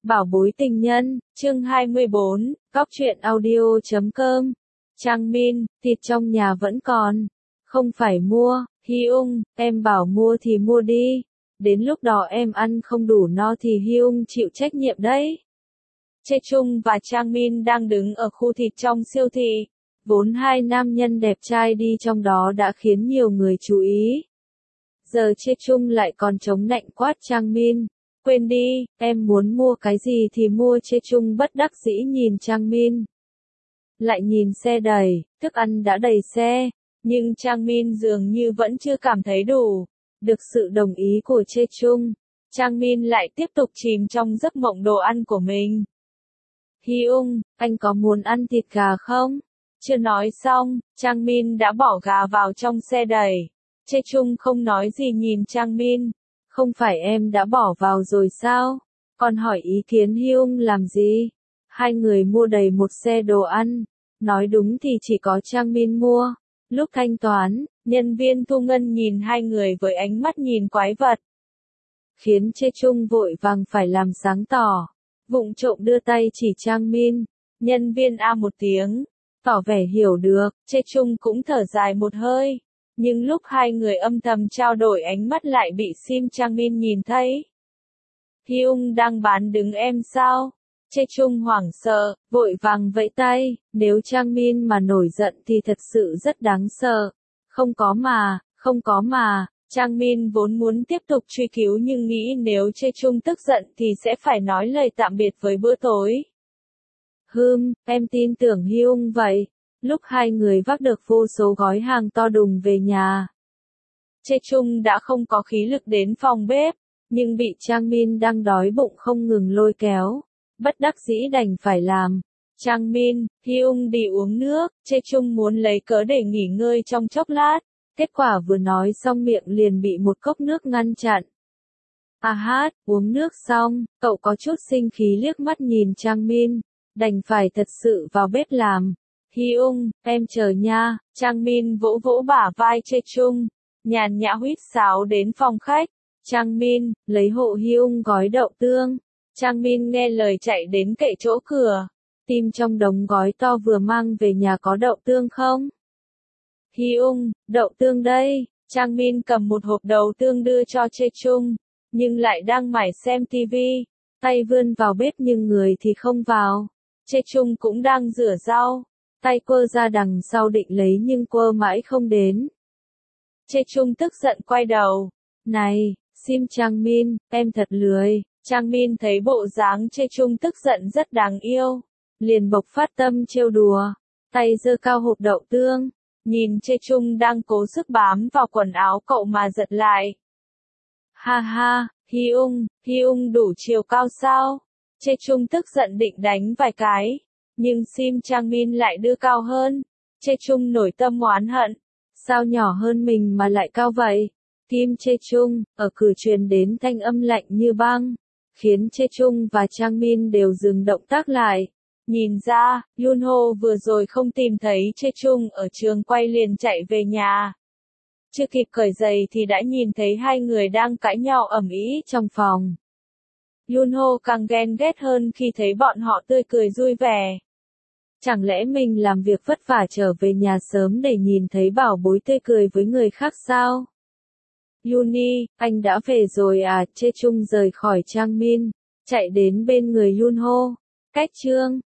Bảo bối tình nhân, chương 24, góc truyện audio.com. Trang Min, thịt trong nhà vẫn còn. Không phải mua, Hyung, em bảo mua thì mua đi. Đến lúc đó em ăn không đủ no thì Hyung chịu trách nhiệm đấy. Chae-chung và Trang Min đang đứng ở khu thịt trong siêu thị. Vốn hai nam nhân đẹp trai đi trong đó đã khiến nhiều người chú ý. Giờ Chae-chung lại còn chống nạnh quát Trang Min. Quên đi, em muốn mua cái gì thì mua. Chae-chung bất đắc dĩ nhìn Trang Min. Lại nhìn xe đầy, thức ăn đã đầy xe, nhưng Trang Min dường như vẫn chưa cảm thấy đủ. Được sự đồng ý của Chae-chung, Trang Min lại tiếp tục chìm trong giấc mộng đồ ăn của mình. Hyung, anh có muốn ăn thịt gà không? Chưa nói xong, Trang Min đã bỏ gà vào trong xe đầy. Chae-chung không nói gì nhìn Trang Min. Không phải em đã bỏ vào rồi sao? Còn hỏi ý kiến Hyung làm gì? Hai người mua đầy một xe đồ ăn. Nói đúng thì chỉ có Trang Min mua. Lúc thanh toán, nhân viên thu ngân nhìn hai người với ánh mắt nhìn quái vật. Khiến Chae-chung vội vàng phải làm sáng tỏ. Vụng trộm đưa tay chỉ Trang Min. Nhân viên a một tiếng, tỏ vẻ hiểu được. Chae-chung cũng thở dài một hơi. Nhưng lúc hai người âm thầm trao đổi ánh mắt lại bị Sim Trang Min nhìn thấy. Hyung đang bán đứng em sao? Chae-chung hoảng sợ, vội vàng vẫy tay. Nếu Trang Min mà nổi giận thì thật sự rất đáng sợ. Không có mà. Trang Min vốn muốn tiếp tục truy cứu nhưng nghĩ nếu Chae-chung tức giận thì sẽ phải nói lời tạm biệt với bữa tối. Em tin tưởng Hyung vậy. Lúc hai người vác được vô số gói hàng to đùng về nhà, Chae-chung đã không có khí lực đến phòng bếp, nhưng bị Trang Min đang đói bụng không ngừng lôi kéo. Bất đắc dĩ đành phải làm. Trang Min, Hyung đi uống nước. Chae-chung muốn lấy cớ để nghỉ ngơi trong chốc lát. Kết quả vừa nói xong miệng liền bị một cốc nước ngăn chặn. Uống nước xong, cậu có chút sinh khí liếc mắt nhìn Trang Min. Đành phải thật sự vào bếp làm. Hyung, em chờ nha. Trang Min vỗ vỗ bả vai Chae-chung, nhàn nhã huýt sáo đến phòng khách. Trang Min, lấy hộ Hyung gói đậu tương. Trang Min nghe lời chạy đến cậy chỗ cửa. Tìm trong đống gói to vừa mang về nhà có đậu tương không? Hyung, đậu tương đây. Trang Min cầm một hộp đậu tương đưa cho Chae-chung, nhưng lại đang mải xem tivi. Tay vươn vào bếp nhưng người thì không vào. Chae-chung cũng đang rửa rau. Tay quơ ra đằng sau định lấy nhưng quơ mãi không đến. Chae-chung tức giận quay đầu. Này, Sim Trang Min, em thật lười. Trang Min thấy bộ dáng Chae-chung tức giận rất đáng yêu. Liền bộc phát tâm trêu đùa. Tay giơ cao hộp đậu tương. Nhìn Chae-chung đang cố sức bám vào quần áo cậu mà giật lại. Hyung đủ chiều cao sao? Chae-chung tức giận định đánh vài cái. Nhưng Sim Trang Min lại đưa cao hơn. Chae-chung nổi tâm oán hận. Sao nhỏ hơn mình mà lại cao vậy? Tim Chae-chung, ở cửa truyền đến thanh âm lạnh như băng. Khiến Chae-chung và Trang Min đều dừng động tác lại. Nhìn ra, Yunho vừa rồi không tìm thấy Chae-chung ở trường quay liền chạy về nhà. Chưa kịp cởi giày thì đã nhìn thấy hai người đang cãi nhau ầm ĩ trong phòng. Yunho càng ghen ghét hơn khi thấy bọn họ tươi cười vui vẻ. Chẳng lẽ mình làm việc vất vả trở về nhà sớm để nhìn thấy bảo bối tươi cười với người khác sao? Yuni, anh đã về rồi à? Chae-chung rời khỏi Trang Min, chạy đến bên người Yunho. Cách chương